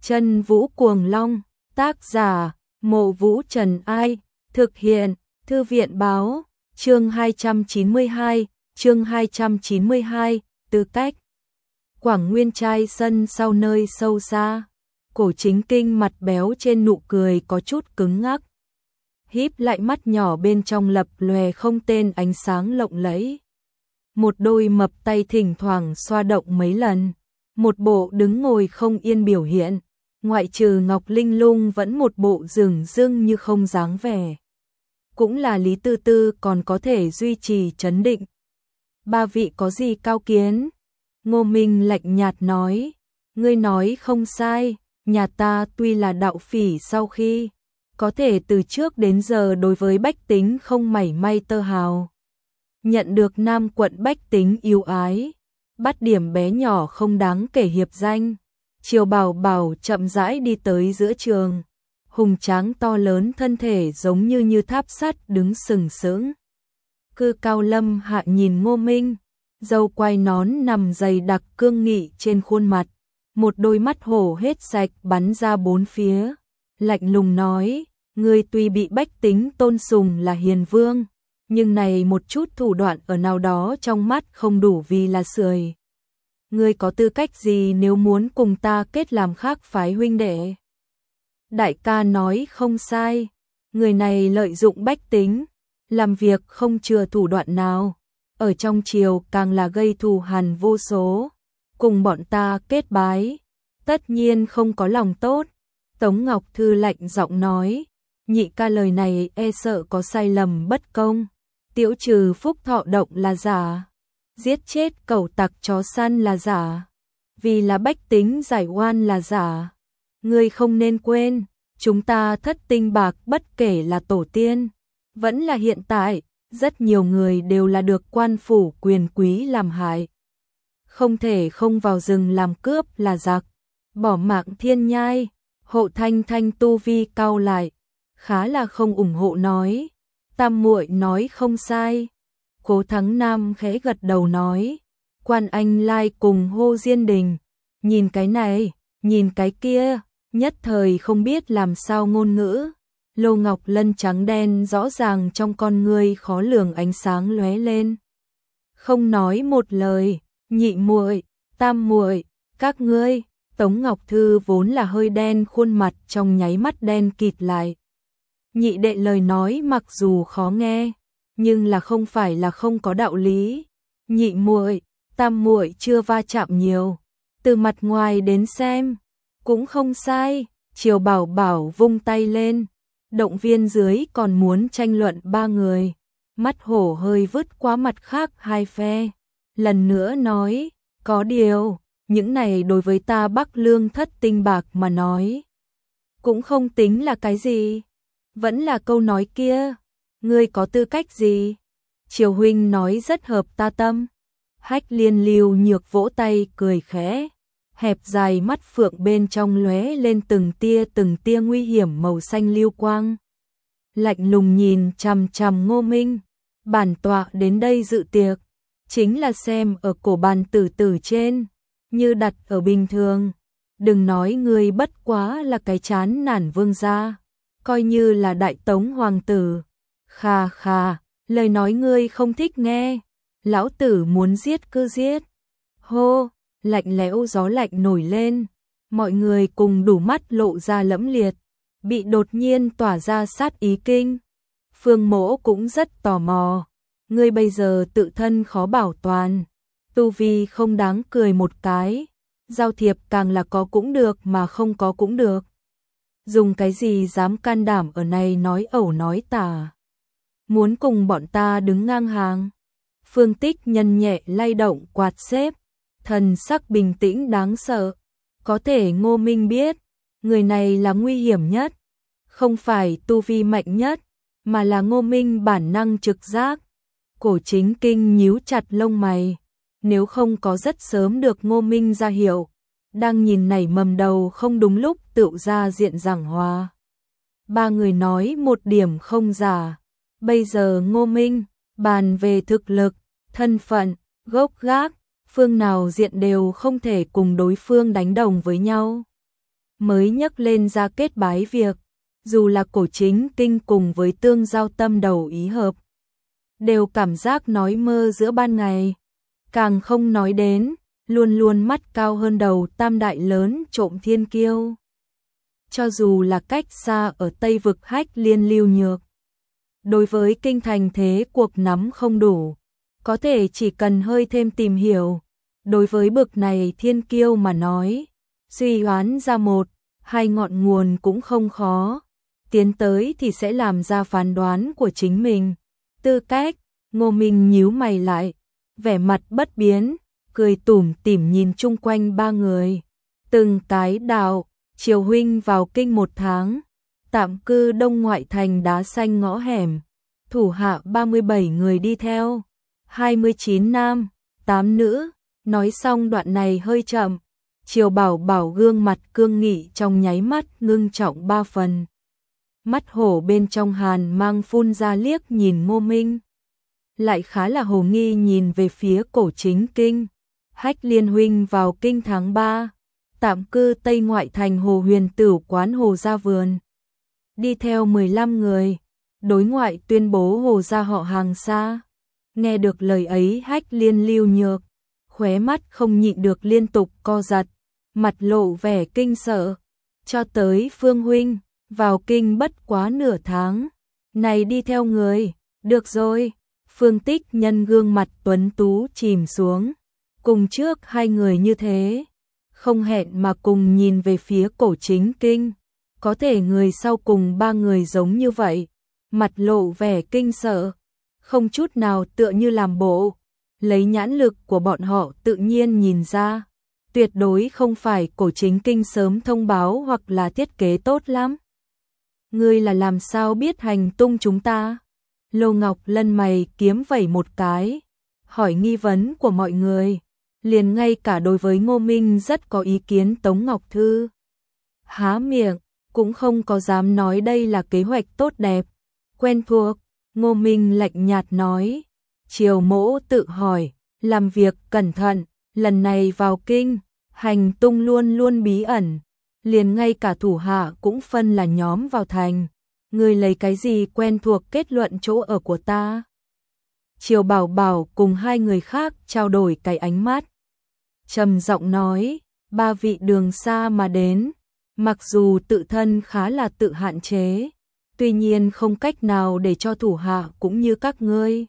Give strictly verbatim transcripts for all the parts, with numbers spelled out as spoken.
Chân Vũ Cuồng Long, tác giả, Mộ Vũ Trần Ai, thực hiện, Thư viện Báo, chương hai trăm chín mươi hai, chương hai trăm chín mươi hai, tư cách. Quảng Nguyên trai sân sau nơi sâu xa, Cổ Chính Kinh mặt béo trên nụ cười có chút cứng ngắc. Híp lại mắt nhỏ bên trong lập lòe không tên ánh sáng lộng lẫy. Một đôi mập tay thỉnh thoảng xoa động mấy lần, một bộ đứng ngồi không yên biểu hiện, ngoại trừ Ngọc Linh Lung vẫn một bộ dửng dưng như không dáng vẻ. Cũng là Lý Tư Tư còn có thể duy trì trấn định. Ba vị có gì cao kiến? Ngô Minh lạnh nhạt nói, ngươi nói không sai, nhà ta tuy là đạo phỉ sau khi, có thể từ trước đến giờ đối với bách tính không mảy may tơ hào. Nhận được Nam quận bách tính yêu ái, bắt điểm bé nhỏ không đáng kể hiệp danh. Triều Bảo Bảo chậm rãi đi tới giữa trường, hùng tráng to lớn thân thể giống như như tháp sắt đứng sừng sững. Cư cao lâm hạ nhìn Ngô Minh, râu quai nón nằm dày đặc cương nghị trên khuôn mặt, một đôi mắt hổ hết sạch bắn ra bốn phía, lạnh lùng nói, ngươi tuy bị bách tính tôn sùng là hiền vương, nhưng này một chút thủ đoạn ở nào đó trong mắt không đủ vì là sưởi. Ngươi có tư cách gì nếu muốn cùng ta kết làm khác phái huynh đệ? Đại ca nói không sai, người này lợi dụng bách tính, làm việc không chừa thủ đoạn nào, ở trong triều càng là gây thù hằn vô số, cùng bọn ta kết bái, tất nhiên không có lòng tốt. Tống Ngọc Thư lạnh giọng nói, nhị ca lời này e sợ có sai lầm bất công, Tiễu trừ phúc thọ động là giả, giết chết cẩu tặc chó săn là giả, vì là bách tính giải oan là giả. Ngươi không nên quên, chúng ta thất tinh bạc bất kể là tổ tiên, vẫn là hiện tại, rất nhiều người đều là được quan phủ quyền quý làm hại. Không thể không vào rừng làm cướp là giặc, bỏ mạng thiên nhai. Hộ Thanh Thanh tu vi cao lại, khá là không ủng hộ nói, tam muội nói không sai. Cố Thắng Nam khẽ gật đầu nói, Quan Anh Lai cùng hô Diên Đình, nhìn cái này, nhìn cái kia, nhất thời không biết làm sao ngôn ngữ. Lô Ngọc Lân trắng đen rõ ràng trong con ngươi khó lường ánh sáng lóe lên. Không nói một lời, nhị muội, tam muội, các ngươi. Tống Ngọc Thư vốn là hơi đen khuôn mặt trong nháy mắt đen kịt lại. Nhị đệ lời nói mặc dù khó nghe, nhưng là không phải là không có đạo lý. Nhị muội, tam muội chưa va chạm nhiều, từ mặt ngoài đến xem, cũng không sai. Triều Bảo Bảo vung tay lên, động viên dưới còn muốn tranh luận ba người, mắt hổ hơi vứt qua mặt khác hai phe, lần nữa nói, có điều, những này đối với ta Bắc Lương thất tinh bạc mà nói, cũng không tính là cái gì. Vẫn là câu nói kia, ngươi có tư cách gì? Triều huynh nói rất hợp ta tâm. Hách Liên Lưu Nhược vỗ tay cười khẽ, hẹp dài mắt phượng bên trong lóe lên từng tia từng tia nguy hiểm màu xanh lưu quang. Lạnh lùng nhìn chằm chằm Ngô Minh, bản tọa đến đây dự tiệc, chính là xem ở cổ bàn tử tử trên, như đặt ở bình thường, đừng nói ngươi bất quá là cái chán nản vương gia, coi như là đại tống hoàng tử. Khà khà, lời nói ngươi không thích nghe, lão tử muốn giết cứ giết. Hô, lạnh lẽo gió lạnh nổi lên, mọi người cùng đủ mắt lộ ra lẫm liệt, bị đột nhiên tỏa ra sát ý kinh. Phương Mỗ cũng rất tò mò, ngươi bây giờ tự thân khó bảo toàn, tu vi không đáng cười một cái, giao thiệp càng là có cũng được mà không có cũng được. Dùng cái gì dám can đảm ở này nói ẩu nói tả, muốn cùng bọn ta đứng ngang hàng. Phương Tích nhân nhẹ lay động quạt xếp, thần sắc bình tĩnh đáng sợ. Có thể Ngô Minh biết, người này là nguy hiểm nhất, không phải tu vi mạnh nhất, mà là Ngô Minh bản năng trực giác. Cổ Chính Kinh nhíu chặt lông mày, nếu không có rất sớm được Ngô Minh ra hiệu, đang nhìn nảy mầm đầu không đúng lúc tựu ra diện giảng hòa. Ba người nói một điểm không giả, bây giờ Ngô Minh, bàn về thực lực, thân phận, gốc gác, phương nào diện đều không thể cùng đối phương đánh đồng với nhau. mới nhấc lên ra kết bái việc, dù là Cổ Chính Kinh cùng với Tương Giao tâm đầu ý hợp, đều cảm giác nói mơ giữa ban ngày, càng không nói đến, luôn luôn mắt cao hơn đầu tam đại lớn trộm thiên kiêu. Cho dù là cách xa ở Tây Vực Hách Liên Lưu Nhược, đối với kinh thành thế cuộc nắm không đủ, có thể chỉ cần hơi thêm tìm hiểu, đối với bực này thiên kiêu mà nói, suy đoán ra một, hai ngọn nguồn cũng không khó, tiến tới thì sẽ làm ra phán đoán của chính mình. Tư cách, Ngô Minh nhíu mày lại, vẻ mặt bất biến, cười tủm tỉm nhìn chung quanh ba người. Từng cái đạo, Triều huynh vào kinh một tháng, tạm cư Đông ngoại thành Đá Xanh ngõ hẻm, thủ hạ ba mươi bảy người đi theo, hai mươi chín nam, tám nữ. Nói xong đoạn này hơi chậm, Triều Bảo Bảo gương mặt cương nghị trong nháy mắt ngưng trọng ba phần. Mắt hổ bên trong hàn mang phun ra liếc nhìn Ngô Minh, lại khá là hồ nghi nhìn về phía Cổ Chính Kinh. Hách Liên huynh vào kinh tháng ba, tạm cư Tây ngoại thành Hồ Huyền Tửu quán Hồ Gia Vườn, đi theo mười lăm người, đối ngoại tuyên bố Hồ gia họ hàng xa. Nghe được lời ấy, Hách Liên Lưu Nhược khóe mắt không nhịn được liên tục co giật, mặt lộ vẻ kinh sợ. Cho tới Phương huynh, vào kinh bất quá nửa tháng, này đi theo người, được rồi. Phương Tích Nhân gương mặt tuấn tú chìm xuống, cùng trước hai người như thế, không hẹn mà cùng nhìn về phía Cổ Chính Kinh, có thể người sau cùng ba người giống như vậy, mặt lộ vẻ kinh sợ, không chút nào tựa như làm bộ. Lấy nhãn lực của bọn họ tự nhiên nhìn ra, tuyệt đối không phải Cổ Chính Kinh sớm thông báo hoặc là thiết kế tốt lắm. Ngươi là làm sao biết hành tung chúng ta? Lô Ngọc Lân mày kiếm vẩy một cái, hỏi nghi vấn của mọi người, liền ngay cả đối với Ngô Minh rất có ý kiến Tống Ngọc Thư há miệng, cũng không có dám nói đây là kế hoạch tốt đẹp, quen thuộc. Ngô Minh lạnh nhạt nói, Triều mỗ tự hỏi, làm việc cẩn thận, lần này vào kinh, hành tung luôn luôn bí ẩn, liền ngay cả thủ hạ cũng phân là nhóm vào thành, ngươi lấy cái gì quen thuộc kết luận chỗ ở của ta? Triều Bảo Bảo cùng hai người khác trao đổi cái ánh mắt, trầm giọng nói, ba vị đường xa mà đến, mặc dù tự thân khá là tự hạn chế, tuy nhiên không cách nào để cho thủ hạ cũng như các ngươi.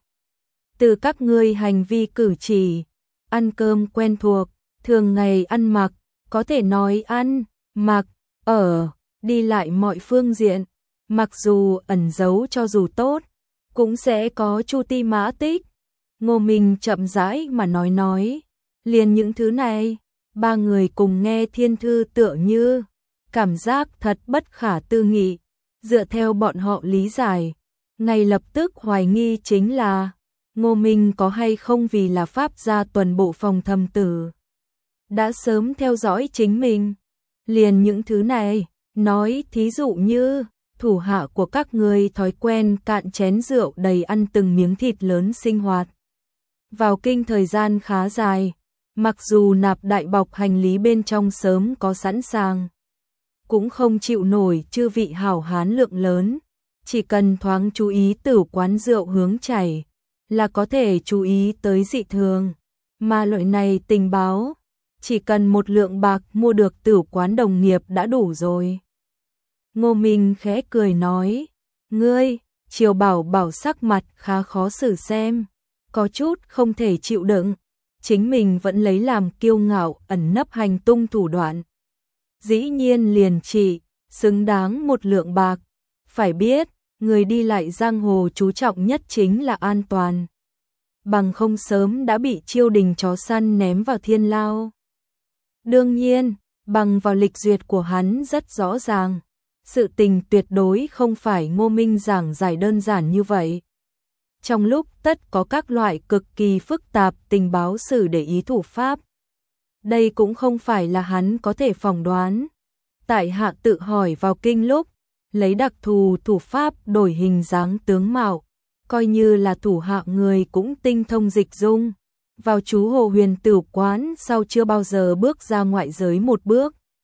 Từ các ngươi hành vi cử chỉ, ăn cơm quen thuộc, thường ngày ăn mặc, có thể nói ăn, mặc, ở, đi lại mọi phương diện, mặc dù ẩn giấu cho dù tốt, cũng sẽ có chu ti mã tích. Ngô Minh chậm rãi mà nói nói, liền những thứ này, ba người cùng nghe thiên thư tựa như, cảm giác thật bất khả tư nghị, dựa theo bọn họ lý giải, ngay lập tức hoài nghi chính là, Ngô Minh có hay không vì là pháp gia tuần bộ phòng thầm tử, đã sớm theo dõi chính mình. Liền những thứ này, nói thí dụ như, thủ hạ của các ngươi thói quen cạn chén rượu đầy ăn từng miếng thịt lớn sinh hoạt. Vào kinh thời gian khá dài, mặc dù nạp đại bọc hành lý bên trong sớm có sẵn sàng, cũng không chịu nổi chư vị hảo hán lượng lớn, chỉ cần thoáng chú ý tử quán rượu hướng chảy, là có thể chú ý tới dị thường, mà loại này tình báo, chỉ cần một lượng bạc mua được tử quán đồng nghiệp đã đủ rồi. Ngô Minh khẽ cười nói, ngươi, Triều Bảo Bảo sắc mặt khá khó xử xem, có chút không thể chịu đựng, chính mình vẫn lấy làm kiêu ngạo ẩn nấp hành tung thủ đoạn. Dĩ nhiên liền chỉ, xứng đáng một lượng bạc, phải biết, người đi lại giang hồ chú trọng nhất chính là an toàn. Bằng không sớm đã bị Chiêu Đình chó săn ném vào thiên lao. Đương nhiên, bằng vào lịch duyệt của hắn rất rõ ràng, sự tình tuyệt đối không phải Ngô Minh giảng giải đơn giản như vậy. Trong lúc tất có các loại cực kỳ phức tạp tình báo sử để ý thủ pháp. Đây cũng không phải là hắn có thể phỏng đoán. Tại hạ tự hỏi vào kinh lúc, lấy đặc thù thủ pháp đổi hình dáng tướng mạo, coi như là thủ hạ người cũng tinh thông dịch dung. Vào chú Hồ Huyền Tửu quán sau chưa bao giờ bước ra ngoại giới một bước.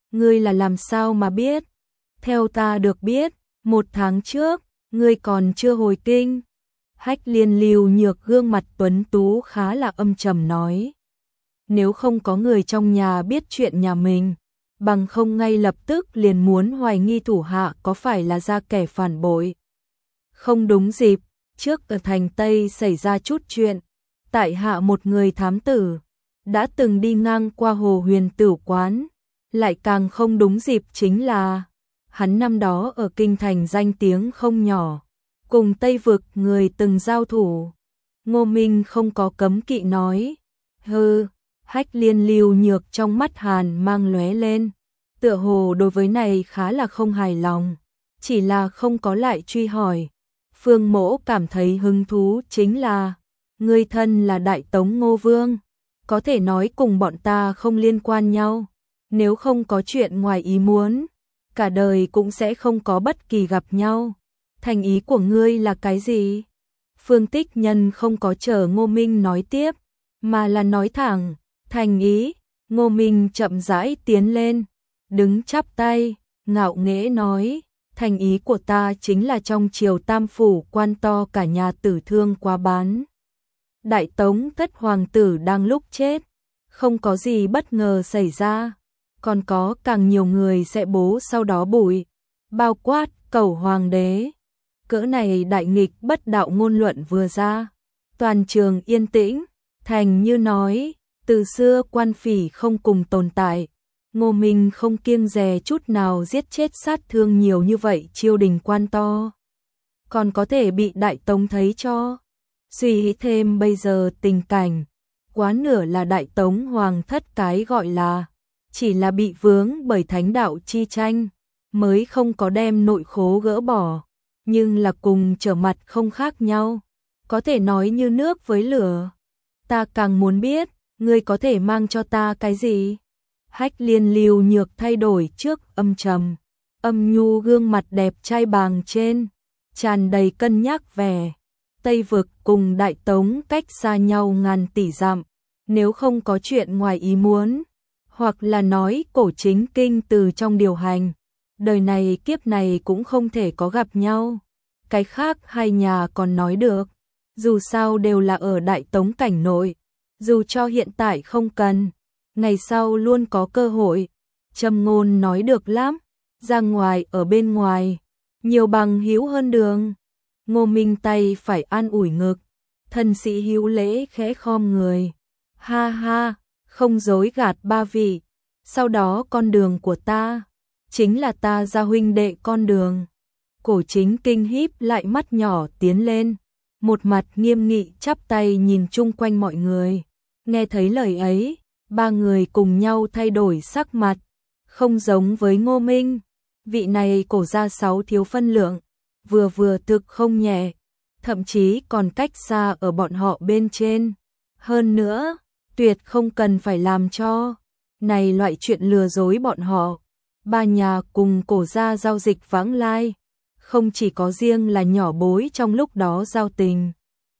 ngươi là làm sao mà biết? Theo ta được biết, một tháng trước, ngươi còn chưa hồi kinh. Hách Liên Lưu Nhược gương mặt tuấn tú khá là âm trầm nói. Nếu không có người trong nhà biết chuyện nhà mình, bằng không ngay lập tức liền muốn hoài nghi thủ hạ có phải là ra kẻ phản bội. Không đúng dịp, trước ở thành Tây xảy ra chút chuyện, tại hạ một người thám tử, đã từng đi ngang qua Hồ Huyền Tử quán, lại càng không đúng dịp chính là hắn năm đó ở kinh thành danh tiếng không nhỏ, cùng Tây vực người từng giao thủ. Ngô Minh không có cấm kỵ nói, hừ. Hách Liên Lưu Nhược trong mắt hàn mang lóe lên, tựa hồ đối với này khá là không hài lòng, chỉ là không có lại truy hỏi. Phương Mỗ cảm thấy hứng thú chính là, ngươi thân là Đại Tống Ngô Vương, có thể nói cùng bọn ta không liên quan nhau, nếu không có chuyện ngoài ý muốn, cả đời cũng sẽ không có bất kỳ gặp nhau. Thành ý của ngươi là cái gì? Phương Tích Nhân không có chờ Ngô Minh nói tiếp, mà là nói thẳng. Thành ý. Ngô Minh chậm rãi tiến lên, đứng chắp tay, ngạo nghễ nói, thành ý của ta chính là trong triều tam phủ quan to cả nhà tử thương quá bán. Đại Tống thất hoàng tử đang lúc chết, không có gì bất ngờ xảy ra, còn có càng nhiều người sẽ bố sau đó bụi, bao quát Cẩu hoàng đế. Cỡ này đại nghịch bất đạo ngôn luận vừa ra, toàn trường yên tĩnh, Thành Như nói. Từ xưa quan phỉ không cùng tồn tại, Ngô Minh không kiêng dè chút nào giết chết sát thương nhiều như vậy triều đình quan to. Còn có thể bị Đại Tống thấy cho. Suy nghĩ thêm bây giờ tình cảnh, quá nửa là Đại Tống hoàng thất cái gọi là, chỉ là bị vướng bởi thánh đạo chi tranh, mới không có đem nội khố gỡ bỏ, nhưng là cùng trở mặt không khác nhau, có thể nói như nước với lửa. Ta càng muốn biết, ngươi có thể mang cho ta cái gì? Hách Liên Lưu Nhược thay đổi trước âm trầm, âm nhu gương mặt đẹp trai bàng trên, tràn đầy cân nhắc vẻ. Tây vực cùng Đại Tống cách xa nhau ngàn tỷ dặm, nếu không có chuyện ngoài ý muốn, hoặc là nói cổ chính kinh từ trong điều hành, đời này kiếp này cũng không thể có gặp nhau. Cái khác hai nhà còn nói được, dù sao đều là ở Đại Tống cảnh nội. Dù cho hiện tại không cần, ngày sau luôn có cơ hội. Châm ngôn nói được lắm, ra ngoài ở bên ngoài, nhiều bằng hữu hơn đường. Ngô Minh tay phải an ủi ngực, thân sĩ hữu lễ khẽ khom người. Ha ha, không dối gạt ba vị, sau đó con đường của ta, chính là ta gia huynh đệ con đường. Cổ chính kinh híp lại mắt nhỏ tiến lên, một mặt nghiêm nghị chắp tay nhìn chung quanh mọi người. Nghe thấy lời ấy, ba người cùng nhau thay đổi sắc mặt, không giống với Ngô Minh. Vị này cổ gia sáu thiếu phân lượng, vừa vừa thực không nhẹ, thậm chí còn cách xa ở bọn họ bên trên. Hơn nữa, tuyệt không cần phải làm cho này loại chuyện lừa dối bọn họ. Ba nhà cùng cổ gia giao dịch vãng lai, không chỉ có riêng là nhỏ bối trong lúc đó giao tình.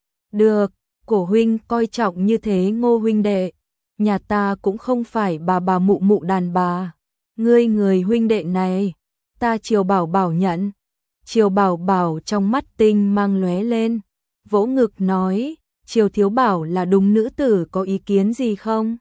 Được. Cổ huynh coi trọng như thế Ngô huynh đệ, nhà ta cũng không phải bà bà mụ mụ đàn bà. Ngươi người huynh đệ này, ta Triều Bảo Bảo nhận. Triều Bảo Bảo trong mắt tinh mang lóe lên, vỗ ngực nói, Triều Thiếu Bảo là đúng nữ tử, có ý kiến gì không?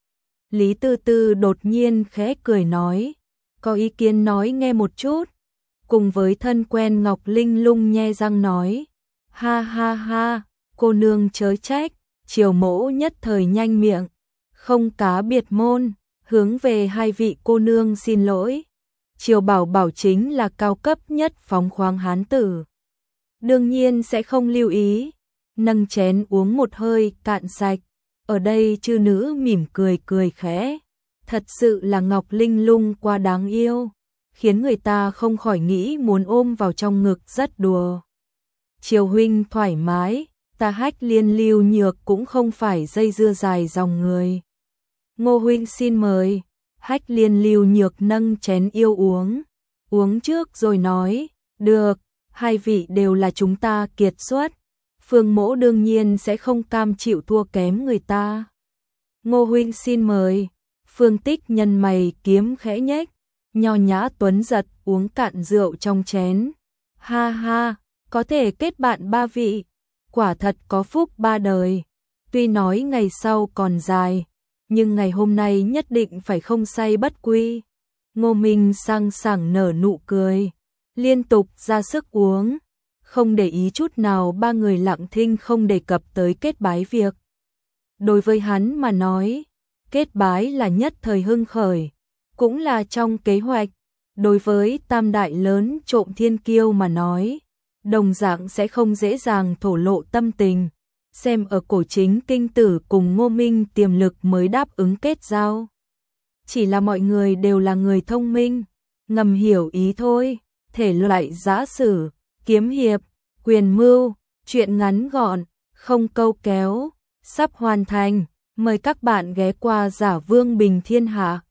Lý Tư Tư đột nhiên khẽ cười nói, có ý kiến nói nghe một chút. Cùng với thân quen Ngọc Linh Lung nhe răng nói, ha ha ha. Cô nương chớ trách, Triều mỗ nhất thời nhanh miệng, không cá biệt môn, hướng về hai vị cô nương xin lỗi. Triều Bảo Bảo chính là cao cấp nhất phóng khoáng hán tử, đương nhiên sẽ không lưu ý. Nâng chén uống một hơi cạn sạch, ở đây chư nữ mỉm cười cười khẽ, thật sự là Ngọc Linh Lung quá đáng yêu, khiến người ta không khỏi nghĩ muốn ôm vào trong ngực rất đùa. Triều huynh thoải mái. Ta Hách Liên Lưu Nhược cũng không phải dây dưa dài dòng người. Ngô huynh xin mời. Hách Liên Lưu Nhược nâng chén yêu uống, uống trước rồi nói, được, hai vị đều là chúng ta kiệt xuất, Phương mỗ đương nhiên sẽ không cam chịu thua kém người ta. Ngô huynh xin mời. Phương Tích Nhân mày kiếm khẽ nhếch, nho nhã tuấn giật uống cạn rượu trong chén. Ha ha, có thể kết bạn ba vị, quả thật có phúc ba đời. Tuy nói ngày sau còn dài, nhưng ngày hôm nay nhất định phải không say bất quy. Ngô Minh sang sảng nở nụ cười, liên tục ra sức uống, không để ý chút nào ba người Lặng Thinh không đề cập tới kết bái việc. Đối với hắn mà nói, kết bái là nhất thời hưng khởi, cũng là trong kế hoạch. Đối với tam đại lớn trộm thiên kiêu mà nói, đồng dạng sẽ không dễ dàng thổ lộ tâm tình. Xem ở cổ chính kinh tử cùng Ngô Minh tiềm lực mới đáp ứng kết giao. Chỉ là mọi người đều là người thông minh, ngầm hiểu ý thôi. Thể loại giã sử, kiếm hiệp, quyền mưu, chuyện ngắn gọn, không câu kéo, sắp hoàn thành. Mời các bạn ghé qua Giả Vương Bình Thiên Hạ.